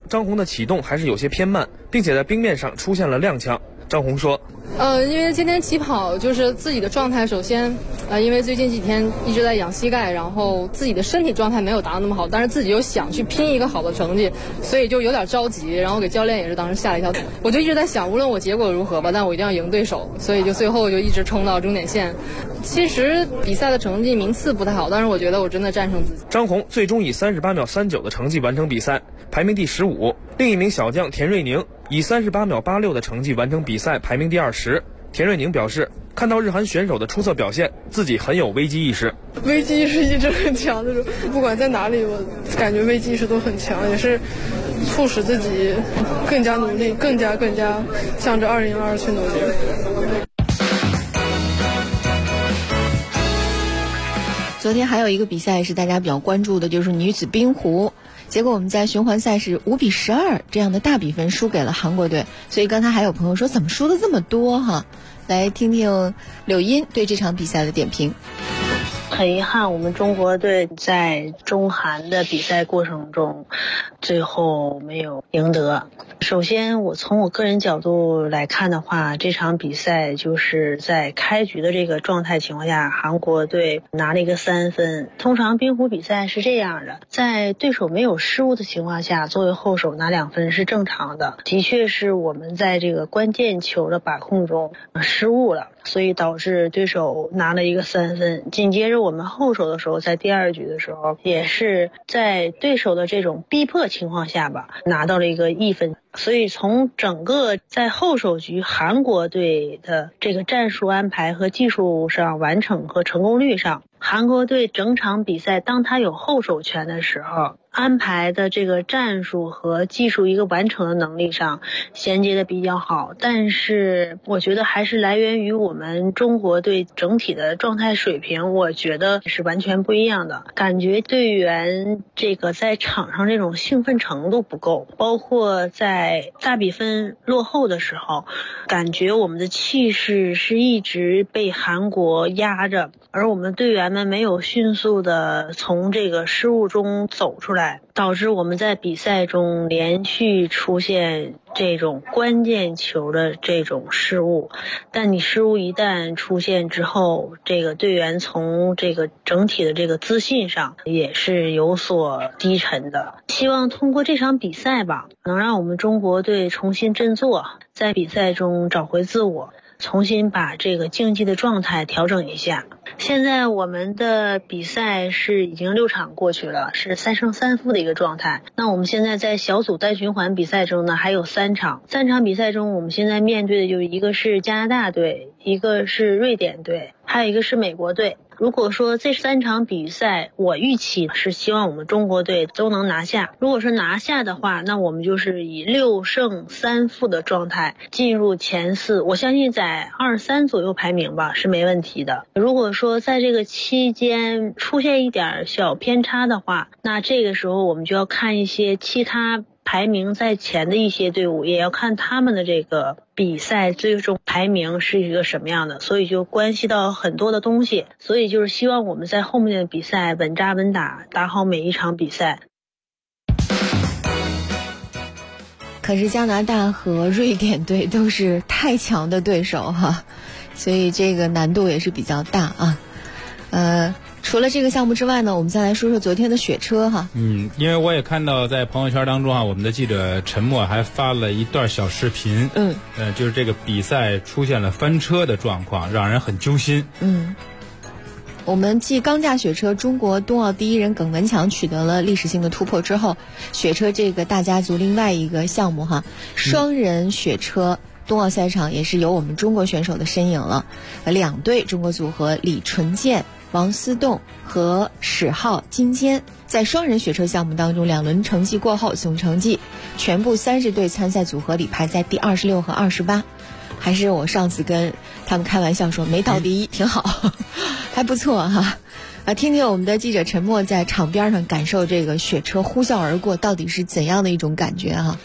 张红的启动还是有些偏慢，并且在冰面上出现了踉跄。张红说， 因为今天起跑就是自己的状态，首先，因为最近几天一直在养膝盖，然后自己的身体状态没有达到那么好，但是自己又想去拼一个好的成绩，所以就有点着急，然后给教练也是当时吓了一跳。我就一直在想，无论我结果如何吧，但我一定要赢对手，所以就最后就一直冲到终点线。其实比赛的成绩名次不太好，但是我觉得我真的战胜自己。 张红最终以38秒39的成绩完成比赛，排名第15。另一名小将田瑞宁以38秒86的成绩完成比赛，排名第20。田瑞宁表示，看到日韩选手的出色表现，自己很有危机意识。 危机意识一直很强的，不管在哪里，我感觉危机意识都很强，也是促使自己更加努力，更加向着2022去努力。 昨天还有一个比赛是大家比较关注的，就是女子冰壶。结果我们在循环赛是5比12这样的大比分输给了韩国队，所以刚才还有朋友说怎么输的这么多哈？来听听柳音对这场比赛的点评。 很遗憾，我们中国队在中韩的比赛过程中最后没有赢得。首先从我个人角度来看的话，这场比赛就是在开局的这个状态情况下，韩国队拿了一个3分。通常冰壶比赛是这样的，在对手没有失误的情况下，作为后手拿2分是正常的。的确是我们在这个关键球的把控中失误了，所以导致对手拿了一个3分。紧接着我们后手的时候，在第2局的时候，也是在对手的这种逼迫情况下吧，拿到了一个1分。所以从整个在后手局韩国队的这个战术安排和技术上完成和成功率上，韩国队整场比赛当他有后手权的时候，安排的这个战术和技术一个完成的能力上衔接的比较好，但是我觉得还是来源于我们中国队整体的状态水平，我觉得是完全不一样的。感觉队员这个在场上这种兴奋程度不够，包括在大比分落后的时候，感觉我们的气势是一直被韩国压着，而我们队员们没有迅速的从这个失误中走出来，导致我们在比赛中连续出现这种关键球的这种失误。但你失误一旦出现之后，这个队员从这个整体的这个自信上也是有所低沉的。希望通过这场比赛吧，能让我们中国队重新振作，在比赛中找回自我，重新把这个竞技的状态调整一下。现在我们的比赛是已经6场过去了，是3胜3负的一个状态。那我们现在在小组单循环比赛中呢，还有3场比赛中，我们现在面对的就一个是加拿大队，一个是瑞典队，还有一个是美国队。如果说这3场比赛，我预期是希望我们中国队都能拿下。如果说拿下的话，那我们就是以6胜3负的状态进入前4，我相信在23左右排名吧是没问题的。如果说在这个期间出现一点小偏差的话，那这个时候我们就要看一些其他排名在前的一些队伍，也要看他们的这个比赛最终排名是一个什么样的，所以就关系到很多的东西。所以就是希望我们在后面的比赛稳扎稳打，打好每一场比赛。 可是加拿大和瑞典队都是太强的对手哈，所以这个难度也是比较大啊。除了这个项目之外呢，我们再来说说昨天的雪车哈。 因为我也看到在朋友圈当中啊，我们的记者陈默还发了一段小视频。就是这个比赛出现了翻车的状况，让人很揪心。 我们继钢架雪车中国冬奥第一人耿文强取得了历史性的突破之后，雪车这个大家族另外一个项目哈，双人雪车冬奥赛场也是有我们中国选手的身影了。2队中国组合李纯健、王思栋和史浩、金坚在双人雪车项目当中2轮成绩过后，总成绩全部30队参赛组合里排在第26和28，还是我上次跟他们开玩笑说没到第一，挺好，还不错哈。听听我们的记者陈默在场边上感受这个雪车呼啸而过到底是怎样的一种感觉哈。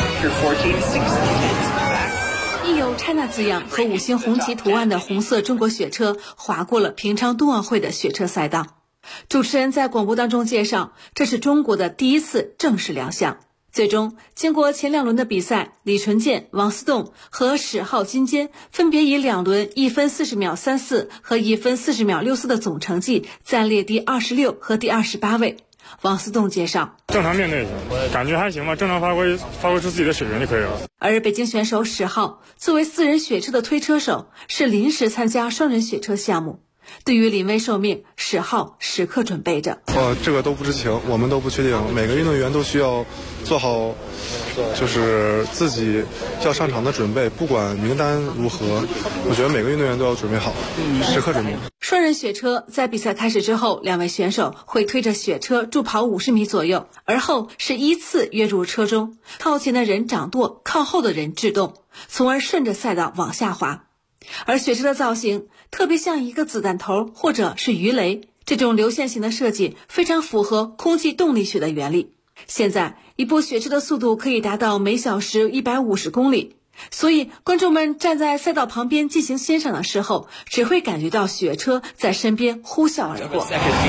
印有 China 字样和5星红旗图案的红色中国雪车划过了平昌冬奥会的雪车赛道。主持人在广播当中介绍，这是中国的第一次正式亮相。 最终，经过前2轮的比赛，李纯健、王思栋和史浩、金坚分别以2轮1分40秒34和1分40秒64的总成绩暂列第26和第28位。王思栋介绍， 正常面对感觉还行吧，正常发挥出自己的水平就可以了。 而北京选手史浩作为4人雪车的推车手，是临时参加双人雪车项目。对于临危受命，史浩时刻准备着。 这个都不知情，我们都不确定，每个运动员都需要做好，就是自己要上场的准备，不管名单如何，我觉得每个运动员都要准备好，时刻准备。 双人雪车在比赛开始之后，2位选手会推着雪车助跑50米左右，而后是依次跃入车中，靠前的人掌舵，靠后的人制动，从而顺着赛道往下滑。而雪车的造型特别像一个子弹头或者是鱼雷，这种流线型的设计非常符合空气动力学的原理。现在一部雪车的速度可以达到每小时150公里，所以观众们站在赛道旁边进行欣赏的时候，只会感觉到雪车在身边呼啸而过，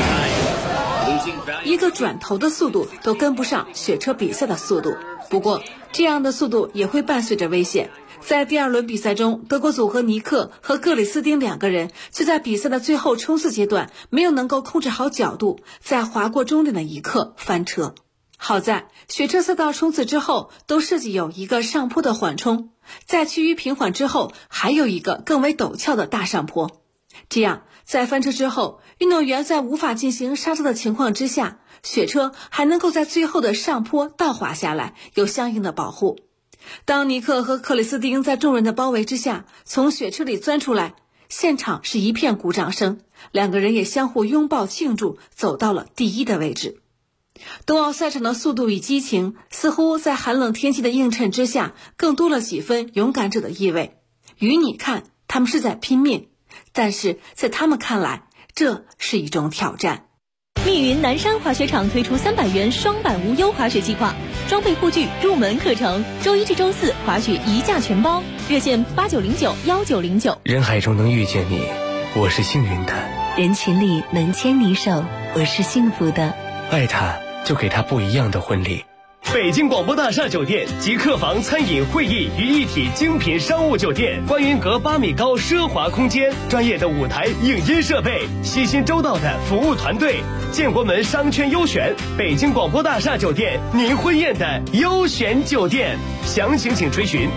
一个转头的速度都跟不上雪车比赛的速度。不过这样的速度也会伴随着危险。在第2轮比赛中，德国组合尼克和克里斯汀2个人就在比赛的最后冲刺阶段没有能够控制好角度，在划过终点的一刻翻车。好在雪车赛道冲刺之后都设计有一个上坡的缓冲，在趋于平缓之后还有一个更为陡峭的大上坡。这样在翻车之后，运动员在无法进行刹车的情况之下，雪车还能够在最后的上坡倒滑下来，有相应的保护。当尼克和克里斯汀在众人的包围之下从雪车里钻出来，现场是一片鼓掌声，2个人也相互拥抱庆祝，走到了第1的位置。冬奥赛场的速度与激情似乎在寒冷天气的映衬之下更多了几分勇敢者的意味。于你看他们是在拼命，但是在他们看来这是一种挑战。 密云南山滑雪场推出300元双板无忧滑雪计划，装备护具入门课程，周1至周4滑雪1价全包，热线89091909。 人海中能遇见你，我是幸运的； 人群里能牵你手，我是幸福的。 爱他，就给他不一样的婚礼。 北京广播大厦酒店集客房、餐饮、会议于一体精品商务酒店，观云阁8米高奢华空间，专业的舞台影音设备，悉心周到的服务团队，建国门商圈优选，北京广播大厦酒店，您婚宴的优选酒店。详情请垂询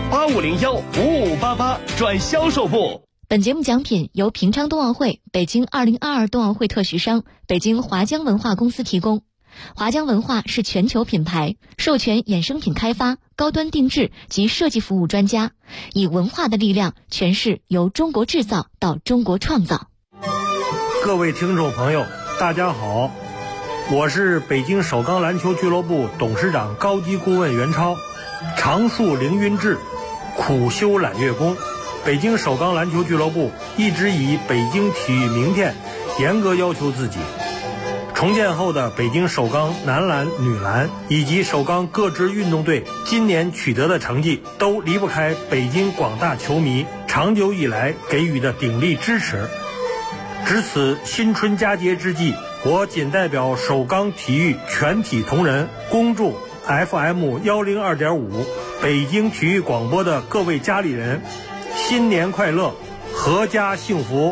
85015588转销售部。 本节目奖品由平昌冬奥会、北京2022冬奥会特许商北京华江文化公司提供。华江文化是全球品牌，授权衍生品开发、高端定制及设计服务专家，以文化的力量诠释由中国制造到中国创造。 各位听众朋友，大家好，我是北京首钢篮球俱乐部董事长高级顾问袁超。常树凌云志，苦修揽月功。北京首钢篮球俱乐部一直以北京体育明天严格要求自己。重建后的北京首钢男篮、女篮以及首钢各支运动队今年取得的成绩，都离不开北京广大球迷长久以来给予的鼎力支持。值此新春佳节之际，我谨代表首钢体育全体同仁，恭祝 FM 102.5北京体育广播的各位家里人新年快乐，阖家幸福。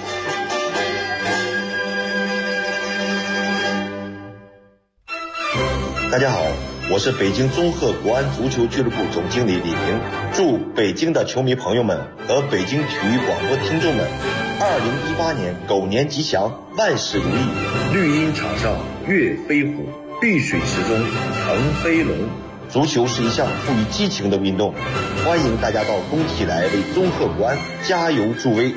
大家好，我是北京综合国安足球俱乐部总经理李平，祝北京的球迷朋友们和北京体育广播听众们2018年狗年吉祥，万事如意。绿茵场上月飞虎，碧水池中腾飞龙。足球是一项富于激情的运动，欢迎大家到工体来为综合国安加油助威。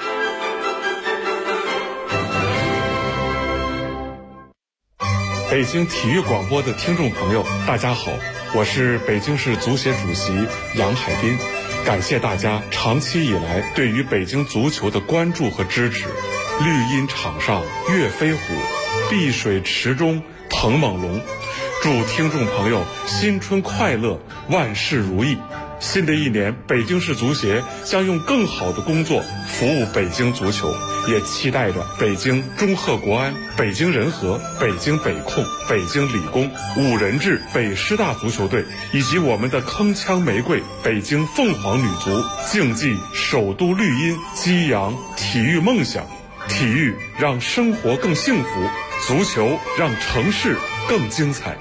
北京体育广播的听众朋友，大家好，我是北京市足协主席杨海滨，感谢大家长期以来对于北京足球的关注和支持。绿茵场上月飞虎，碧水池中腾猛龙。祝听众朋友新春快乐，万事如意。 新的一年，北京市足协将用更好的工作服务北京足球，也期待着北京中赫国安、北京人和、北京北控、北京理工、五人制北师大足球队以及我们的铿锵玫瑰北京凤凰女足，竞技首都绿茵，激扬体育梦想。体育让生活更幸福，足球让城市更精彩。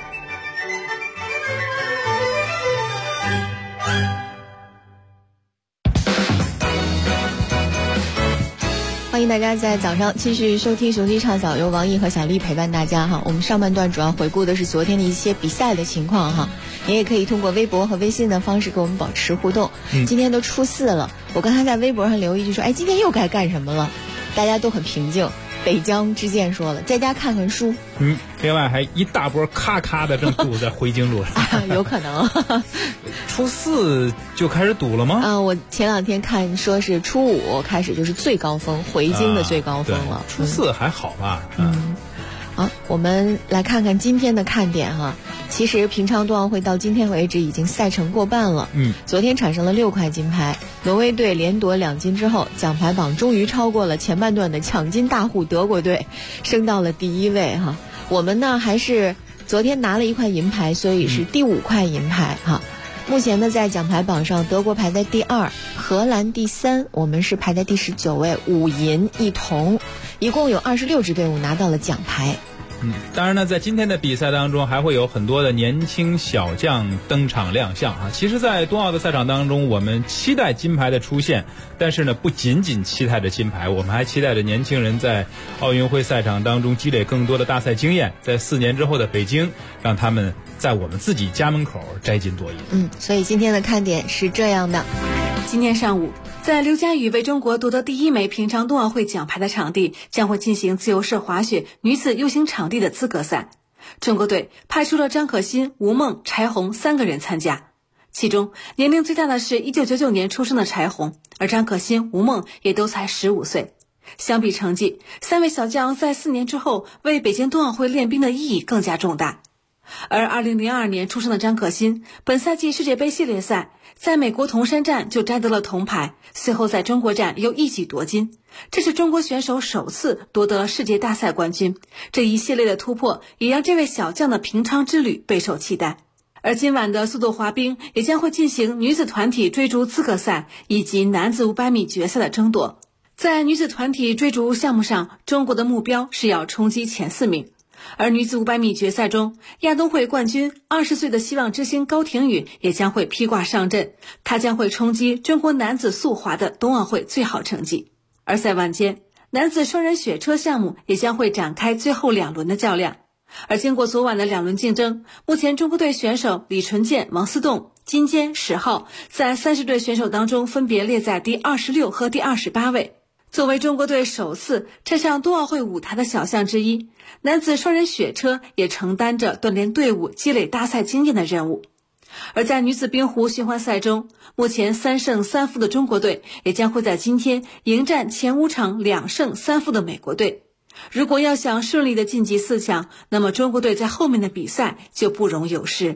欢迎大家在早上继续收听雄鸡畅晓，由王毅和小丽陪伴大家哈。我们上半段主要回顾的是昨天的一些比赛的情况哈，你也可以通过微博和微信的方式跟我们保持互动。今天都初4了，我刚才在微博上留一句说，哎，今天又该干什么了？大家都很平静。北疆之剑说了，在家看看书。 另外还一大波咔咔的正堵在回京路上。 有可能。 初4就开始堵了吗？ 我前2天看说是初5开始就是最高峰，回京的最高峰了。 初4还好吧？ 好，我们来看看今天的看点哈。其实平昌冬奥会到今天为止已经赛程过半了。昨天产生了6块金牌，挪威队连夺2金之后，奖牌榜终于超过了前半段的抢金大户德国队，升到了第1位哈。我们呢还是昨天拿了1块银牌，所以是第5块银牌哈。目前呢在奖牌榜上，德国排在第2，荷兰第3，我们是排在第19位，5银1铜，一共有26支队伍拿到了奖牌。 当然呢，在今天的比赛当中，还会有很多的年轻小将登场亮相啊。其实，在冬奥的赛场当中，我们期待金牌的出现，但是呢，不仅仅期待着金牌，我们还期待着年轻人在奥运会赛场当中积累更多的大赛经验，在4年之后的北京，让他们在我们自己家门口摘金夺银。 所以今天的看点是这样的。 今天上午，在刘佳宇为中国夺得第1枚平昌冬奥会奖牌的场地，将会进行自由式滑雪女子 U 型场地的资格赛。中国队派出了张可欣、吴梦、柴红3个人参加，其中年龄最大的是1999年出生的柴红，而张可欣、吴梦也都才15岁。相比成绩，3位小将在4年之后为北京冬奥会练兵的意义更加重大。而2002年出生的张可欣，本赛季世界杯系列赛在美国铜山站就摘得了铜牌，随后在中国站又一举夺金，这是中国选手首次夺得世界大赛冠军。这一系列的突破也让这位小将的平昌之旅备受期待。而今晚的速度滑冰也将会进行女子团体追逐资格赛以及男子500米决赛的争夺。在女子团体追逐项目上，中国的目标是要冲击前4名。而女子500米决赛中，亚冬会冠军20岁的希望之星高亭宇也将会披挂上阵，他将会冲击中国男子速滑的冬奥会最好成绩。而在晚间，男子双人雪车项目也将会展开最后2轮的较量。而经过昨晚的2轮竞争，目前中国队选手李纯健、王思栋、金坚、史浩在30队选手当中分别列在第26和第28位。作为中国队首次站上冬奥会舞台的小项之一，男子双人雪车也承担着锻炼队伍、积累大赛经验的任务。而在女子冰壶循环赛中，目前3胜3负的中国队也将会在今天迎战前5场2胜3负的美国队。如果要想顺利的晋级4强，那么中国队在后面的比赛就不容有失。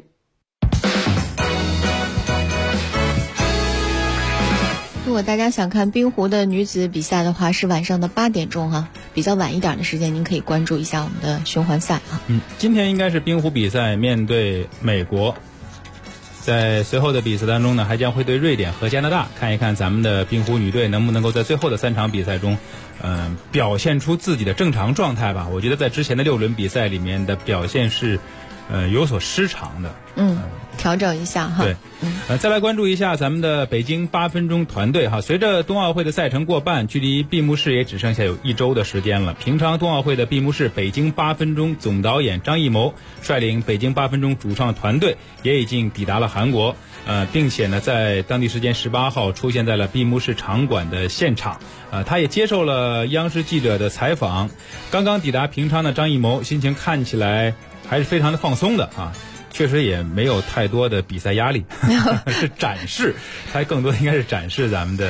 如果大家想看冰壶的女子比赛的话，是晚上的8点钟哈，比较晚一点的时间，您可以关注一下我们的循环赛啊。 今天应该是冰壶比赛面对美国，在随后的比赛当中呢，还将会对瑞典和加拿大，看一看咱们的冰壶女队能不能够在最后的3场比赛中，表现出自己的正常状态吧。我觉得在之前的6轮比赛里面的表现是，有所失常的。 调整一下哈。 对，再来关注一下咱们的北京8分钟团队哈。随着冬奥会的赛程过半，距离闭幕式也只剩下有1周的时间了。平昌冬奥会的闭幕式，北京8分钟总导演张艺谋率领北京8分钟主创团队也已经抵达了韩国，并且呢，在当地时间18号出现在了闭幕式场馆的现场。他也接受了央视记者的采访。刚刚抵达平昌的张艺谋心情看起来还是非常的放松的啊。确实也没有太多的比赛压力，是展示，它更多的应该是展示咱们的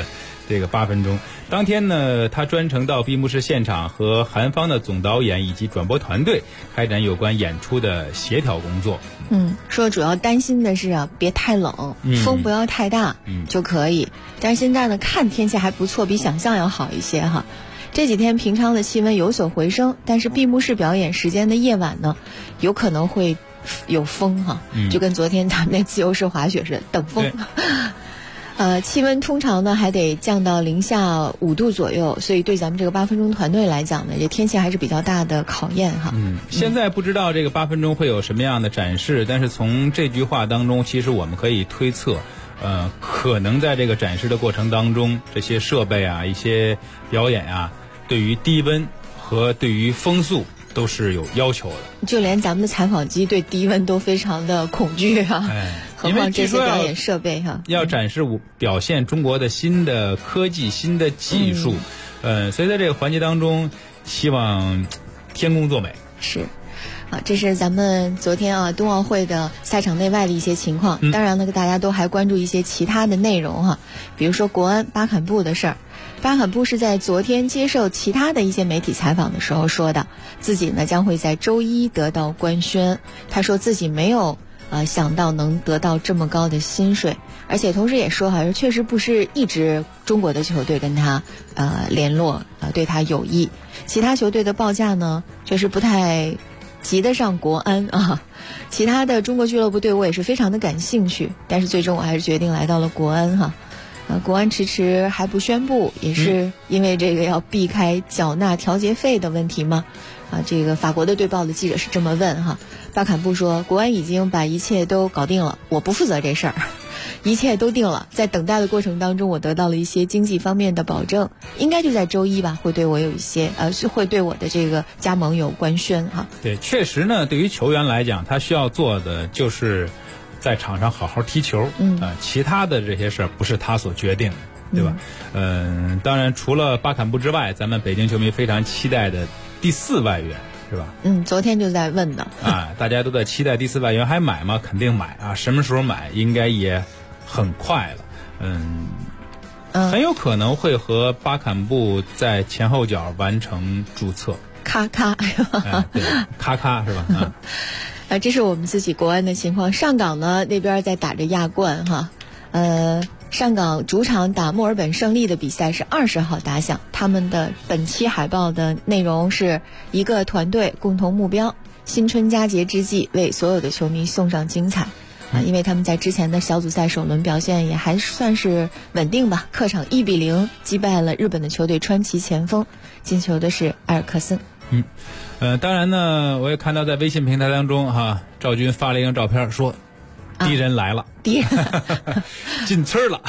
这个8分钟。当天呢，他专程到闭幕式现场和韩方的总导演以及转播团队开展有关演出的协调工作。 说主要担心的是啊，别太冷，风不要太大就可以。但是现在呢，看天气还不错，比想象要好一些哈。这几天平昌的气温有所回升，但是闭幕式表演时间的夜晚呢，有可能会有风哈，就跟昨天咱们那自由式滑雪似的，等风。气温通常呢还得降到零下5度左右，所以对咱们这个8分钟团队来讲呢，这天气还是比较大的考验哈。 现在不知道这个8分钟会有什么样的展示，但是从这句话当中，其实我们可以推测，可能在这个展示的过程当中，这些设备啊、一些表演啊，对于低温和对于风速都是有要求的。 就连咱们的采访机对低温都非常的恐惧啊。何况这些表演设备哈， 要展示表现中国的新的科技、新的技术，所以在这个环节当中，希望天公作美。 是，这是咱们昨天冬奥会的赛场内外的一些情况。当然呢，大家都还关注一些其他的内容哈，比如说国安巴坎布的事儿。巴坎布是在昨天接受其他的一些媒体采访的时候说的，自己呢将会在周一得到官宣。他说自己没有想到能得到这么高的薪水，而且同时也说确实不是一支中国的球队跟他联络对他有意，其他球队的报价呢确实不太及得上国安啊。其他的中国俱乐部对我也是非常的感兴趣，但是最终我还是决定来到了国安哈。国安迟迟还不宣布，也是因为这个要避开缴纳调节费的问题吗？这个法国的队报的记者是这么问哈。巴坎布说，国安已经把一切都搞定了，我不负责这事儿，一切都定了。在等待的过程当中，我得到了一些经济方面的保证，应该就在周一吧，会对我有一些是会对我的这个加盟有官宣哈。 对，确实呢，对于球员来讲，他需要做的就是在场上好好踢球，其他的这些事儿不是他所决定的，对吧？当然除了巴坎布之外，咱们北京球迷非常期待的第4外援是吧？ 昨天就在问的大家都在期待第4外援，还买吗？肯定买啊！什么时候买？应该也很快了。很有可能会和巴坎布在前后脚完成注册。 咔咔， 对，咔咔是吧？ 这是我们自己国安的情况。上港呢那边在打着亚冠哈，上港主场打墨尔本胜利的比赛是20号打响。他们的本期海报的内容是一个团队共同目标，新春佳节之际为所有的球迷送上精彩因为他们在之前的小组赛首轮表现也还算是稳定吧，客场1-0击败了日本的球队川崎前锋，进球的是埃尔克森。 当然呢，我也看到在微信平台当中赵军发了一张照片，说敌人来了， 敌人进村了，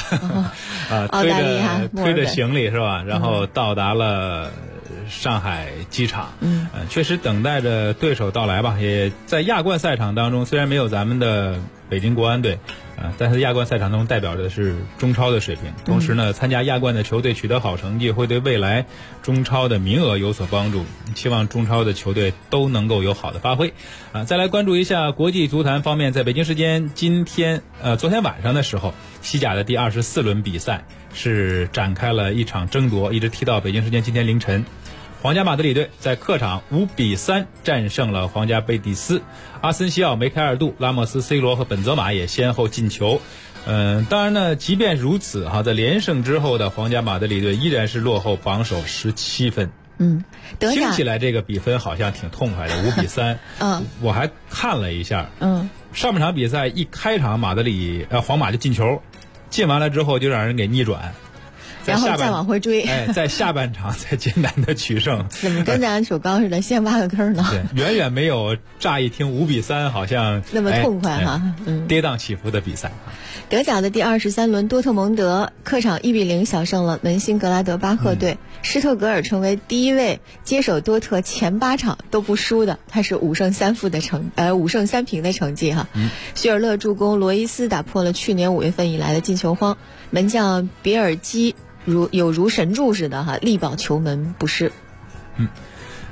推着行李是吧？然后到达了上海机场，确实等待着对手到来吧。也在亚冠赛场当中，虽然没有咱们的北京国安队，但是亚冠赛场中代表的是中超的水平。同时呢，参加亚冠的球队取得好成绩，会对未来中超的名额有所帮助。希望中超的球队都能够有好的发挥。再来关注一下国际足坛方面，在北京时间昨天晚上的时候，西甲的第24轮比赛是展开了一场争夺，一直踢到北京时间今天凌晨。皇家马德里队在客场5-3战胜了皇家贝蒂斯，阿森西奥、梅开二度、拉莫斯、C 罗和本泽马也先后进球。当然呢，即便如此在连胜之后的皇家马德里队依然是落后榜首17分。听起来这个比分好像挺痛快的，5-3。我还看了一下，上半场比赛一开场皇马就进球，进完了之后就让人给逆转。 然后再往回追， 在下半场才艰难的取胜。 怎么跟咱首钢似的，先挖个坑呢？ 对，远远没有乍一听5-3好像那么痛快哈。 跌宕起伏的比赛。 德甲的第23轮，多特蒙德客场1-0小胜了门兴格拉德巴赫队，施特格尔成为第一位接手多特前8场都不输的，他是5胜3平的成绩哈。许尔勒助攻罗伊斯打破了去年5月份以来的进球荒，门将比尔基如神助似的力保球门不失。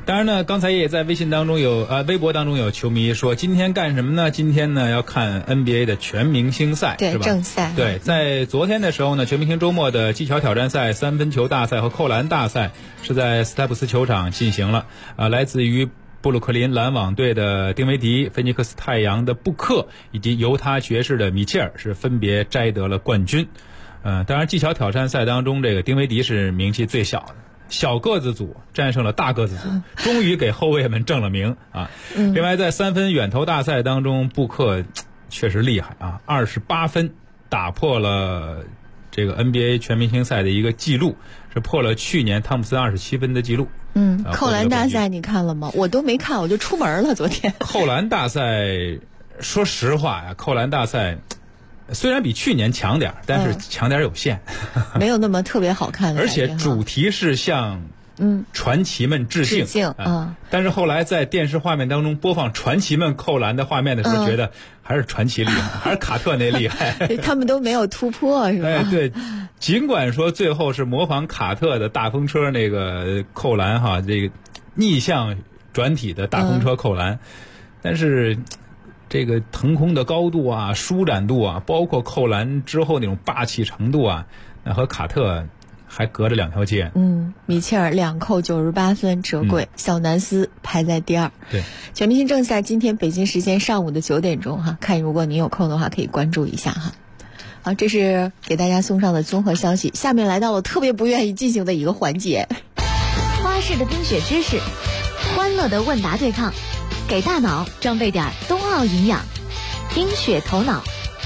当然呢，刚才也在微信当中微博当中有球迷说，今天干什么呢？今天呢要看 NBA 的全明星赛， 对， 是吧？ 正赛。 对，在昨天的时候呢，全明星周末的技巧挑战赛、三分球大赛和扣篮大赛是在斯台普斯球场进行了。来自于布鲁克林篮网队的丁威迪、菲尼克斯太阳的布克以及犹他爵士的米切尔是分别摘得了冠军。当然技巧挑战赛当中，这个丁威迪是名气最小的。小个子组战胜了大个子组，终于给后卫们正了名啊！另外，在三分远投大赛当中，布克确实厉害啊，28分打破了这个 NBA 全明星赛的一个记录，是破了去年汤普森27分的记录。 扣篮大赛你看了吗？我都没看，我就出门了昨天。 扣篮大赛，说实话呀，扣篮大赛虽然比去年强点，但是强点有限， 没有那么特别好看的。 而且主题是向传奇们致敬但是后来在电视画面当中播放传奇们扣篮的画面的时候，觉得还是传奇厉害，还是卡特那厉害。 他们都没有突破，是吧？ 对，尽管说最后是模仿卡特的大风车那个扣篮哈，这个逆向转体的大风车扣篮，但是这个腾空的高度啊、舒展度啊，包括扣篮之后那种霸气程度啊，那和卡特还隔着2条街。 米切尔2扣98分折桂，小南斯排在第2。 对， 全明星正赛今天北京时间上午的9点钟哈，看如果您有空的话可以关注一下哈。好，这是给大家送上的综合消息。下面来到了特别不愿意进行的一个环节， 花式的冰雪知识，欢乐的问答对抗，给大脑装备点冬奥营养，冰雪头脑。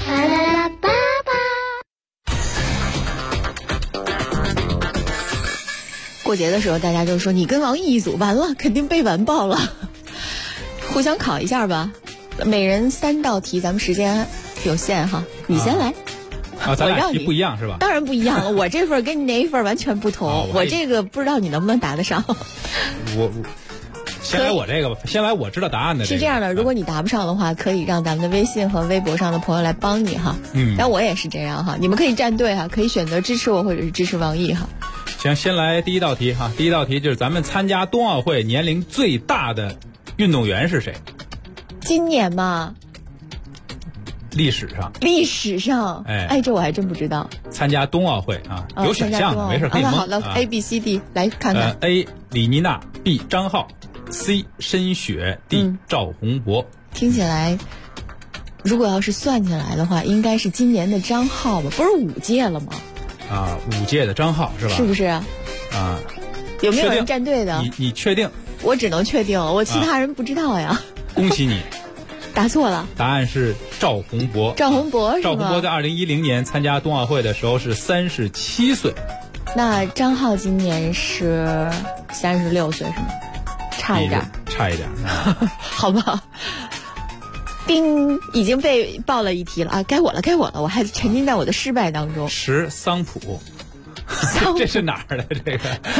过节的时候大家就说你跟王毅一组，完了肯定被完爆了，互相考一下吧，每人3道题，咱们时间有限哈，你先来。 咱俩题不一样是吧？ 当然不一样了，我这份跟你那一份完全不同，我这个不知道你能不能答得上。 我先来我这个吧，先来我知道答案的是这样的，如果你答不上的话，可以让咱们的微信和微博上的朋友来帮你哈。但我也是这样哈，你们可以站队哈，可以选择支持我或者是支持王毅哈。 行，先来第一道题哈。第一道题就是咱们参加冬奥会年龄最大的运动员是谁？ 今年嘛？ 历史上， 哎，这我还真不知道。 参加冬奥会啊，有选项的，没事可以蒙。 好的，A B C D 来看看。 A 李妮娜 ，B 张浩 ，C 申雪 ，D 赵宏博。 听起来，如果要是算起来的话，应该是今年的张浩吧？不是5届了吗 ？5届的张浩是吧？ 是不是？有没有人站队的？ 你确定？ 我只能确定了，我其他人不知道呀。 恭喜你。 答错了， 答案是赵宏博。 赵宏博是吗？ 赵宏博在2010年参加冬奥会的时候是37岁。 那张浩今年是36岁是吗？差一点。好吧。丁已经被爆了一题了啊！该我了，我还沉浸在我的失败当中。 10桑普。这是哪儿的这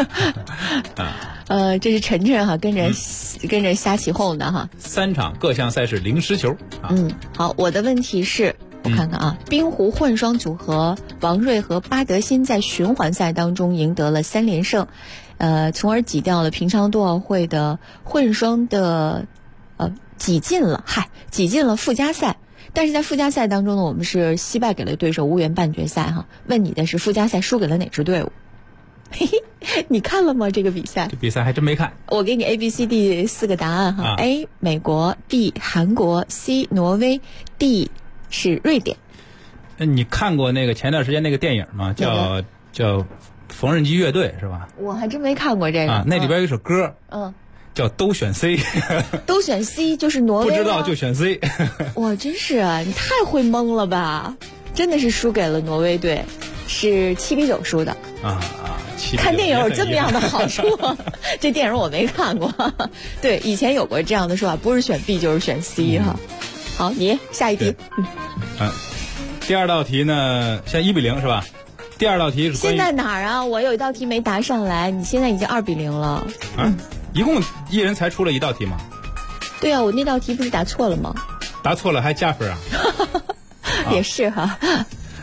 个？这是晨晨哈，跟着瞎起哄的哈。 3场各项赛事0失球。 好，我的问题是，我看看啊，冰壶混双组合王睿和巴德辛在循环赛当中赢得了3连胜，从而挤掉了平昌冬奥会的混双的挤进了附加赛。但是在附加赛当中呢，我们是惜败给了对手，无缘半决赛哈。问你的是附加赛输给了哪支队伍？嘿嘿，你看了吗？这个比赛？ 这比赛还真没看。 我给你 A、B、C、D 4个答案哈。A 美国 ，B 韩国 ，C 挪威 ，D 是瑞典。 你看过那个前段时间那个电影吗？叫缝纫机乐队是吧？ 我还真没看过这个。 那里边有一首歌。叫都选 C， 都选 C 就是挪威。 不知道就选 C。 哇，真是啊，你太会蒙了吧！真的是输给了挪威队，是7比9输的。看电影有这么样的好处？这电影我没看过。对，以前有过这样的说法，不是选 B 就是选 C 哈。好，你下一题。 第2道题呢，现在1比0是吧？第2道题是现在哪儿啊？我有一道题没答上来，你现在已经2比0了。 一共一人才出了1道题吗？ 对啊，我那道题不是答错了吗？ 答错了还加分啊？ 也是哈。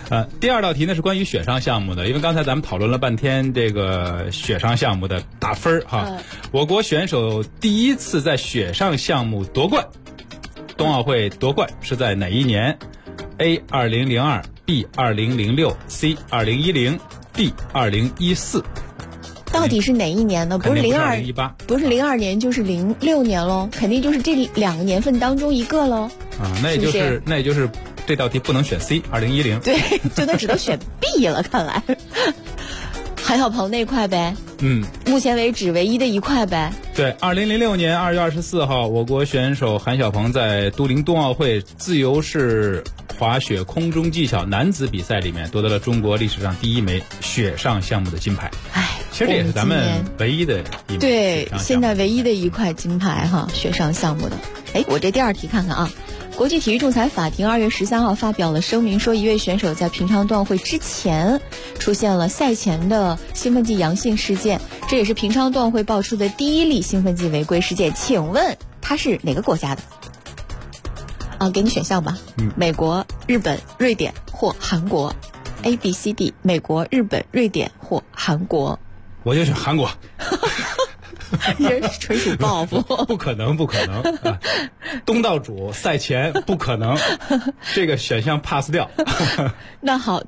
第二道题呢是关于雪上项目的，因为刚才咱们讨论了半天这个雪上项目的打分哈。我国选手第一次在雪上项目夺冠，冬奥会夺冠是在哪一年 ？A 2002 B 2006 C 2010 D 2014。 到底是哪一年呢？不是 2018， 不是02年就是06年喽，肯定就是这2个年份当中一个喽。 那也就是这道题不能选 C 2010。 对，就那只能选 B 了，看来。韩晓鹏那块呗。目前为止唯一的一块呗。 对，2006年2月24号，我国选手韩晓鹏在都灵冬奥会自由式滑雪空中技巧男子比赛里面夺得了中国历史上第一枚雪上项目的金牌。其实这也是咱们唯一的一枚。 对，现在唯一的一块金牌哈，雪上项目的。我这第二题看看啊。国际体育仲裁法庭2月13号发表了声明，说一位选手在平昌冬奥会之前出现了赛前的兴奋剂阳性事件，这也是平昌冬奥会爆出的第一例兴奋剂违规事件。请问他是哪个国家的？给你选项吧。美国、日本、瑞典或韩国。A B C D， 美国、日本、瑞典或韩国。 我就选韩国。 这纯属报复。 不可能东道主赛前不可能，这个选项 pass 掉。 那好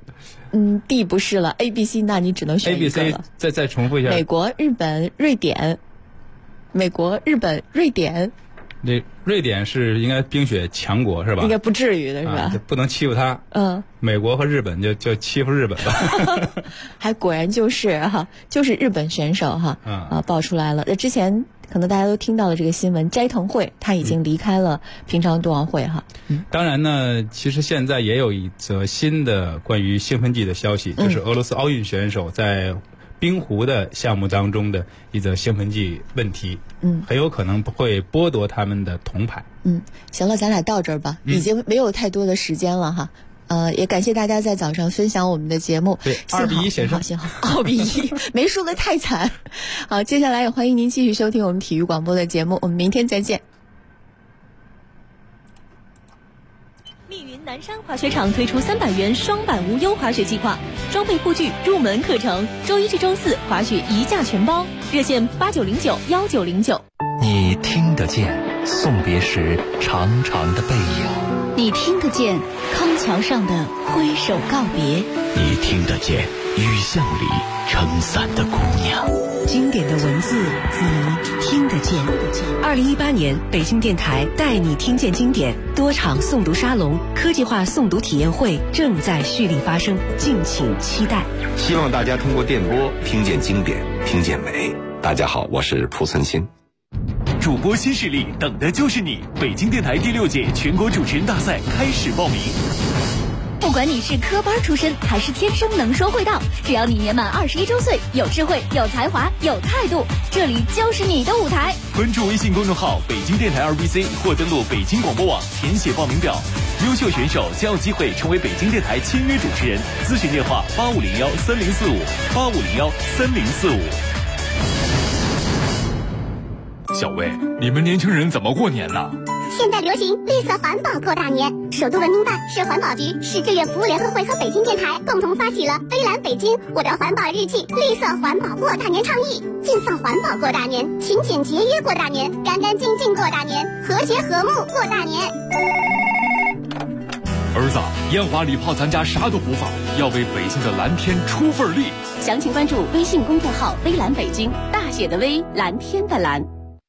，D 不是了 ，A B C 那你只能选一个了。 A B C 再重复一下。 美国、日本、瑞典。美国、日本、瑞典。 那瑞典是应该冰雪强国是吧？ 应该不至于的是吧？ 不能欺负他。美国和日本就欺负日本吧。 还果然就是就是日本选手爆出来了。之前可能大家都听到了这个新闻，斋藤惠他已经离开了平昌冬奥会当然呢，其实现在也有一则新的关于兴奋剂的消息，就是俄罗斯奥运选手在冰壶的项目当中的一则兴奋剂问题，很有可能会剥夺他们的铜牌。 行了，咱俩到这儿吧，已经没有太多的时间了哈。也感谢大家在早上分享我们的节目。 对，2-1险胜， 幸好2-1，没输得太惨。好，接下来也欢迎您继续收听我们体育广播的节目，我们明天再见。 密云南山滑雪场推出300元双板无忧滑雪计划，装备护具、入门课程，周1至周4滑雪1价全包，热线89091909。 你听得见送别时长长的背影， 你听得见康桥上的挥手告别， 你听得见雨巷里撑伞的姑娘。 经典的文字，你听得见。2018年北京电台带你听见经典多场诵读沙龙、科技化诵读体验会正在蓄力发生，敬请期待。 希望大家通过电波听见经典，听见美。大家好，我是蒲存昕。 主播新势力，等的就是你！北京电台第6届全国主持人大赛开始报名。 不管你是科班出身还是天生能说会道，只要你年满21周岁，有智慧、有才华、有态度，这里就是你的舞台。 关注微信公众号北京电台2BC 或登录北京广播网填写报名表，优秀选手将有机会成为北京电台签约主持人。咨询电话85013045，85013045。小魏，你们年轻人怎么过年呢？ 现在流行绿色环保过大年，首都文明办、市环保局、市志愿服务联合会和北京电台共同发起了“微蓝北京，我的环保日记”绿色环保过大年倡议，尽放环保过大年，勤俭节约过大年，干干净净过大年，和谐和睦过大年。 儿子，烟花礼炮咱家啥都不放，要为北京的蓝天出份力。 详情关注微信公众号“微蓝北京”，大写的微，蓝天的蓝。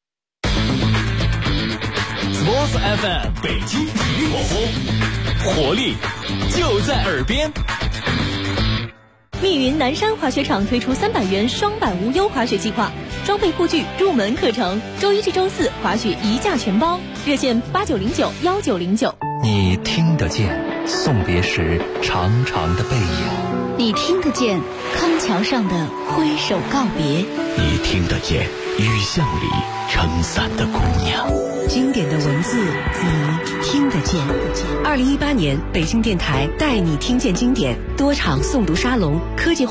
Sports FM 北京体育广播，活力就在耳边。 密云南山滑雪场推出300元双板无忧滑雪计划，装备护具、入门课程，周1至周4滑雪1价全包，热线89091909。 你听得见送别时长长的背影， 你听得见康桥上的挥手告别， 你听得见雨巷里撑伞的姑娘。 经典的文字，你听得见。2018年北京电台带你听见经典多场诵读沙龙、科技化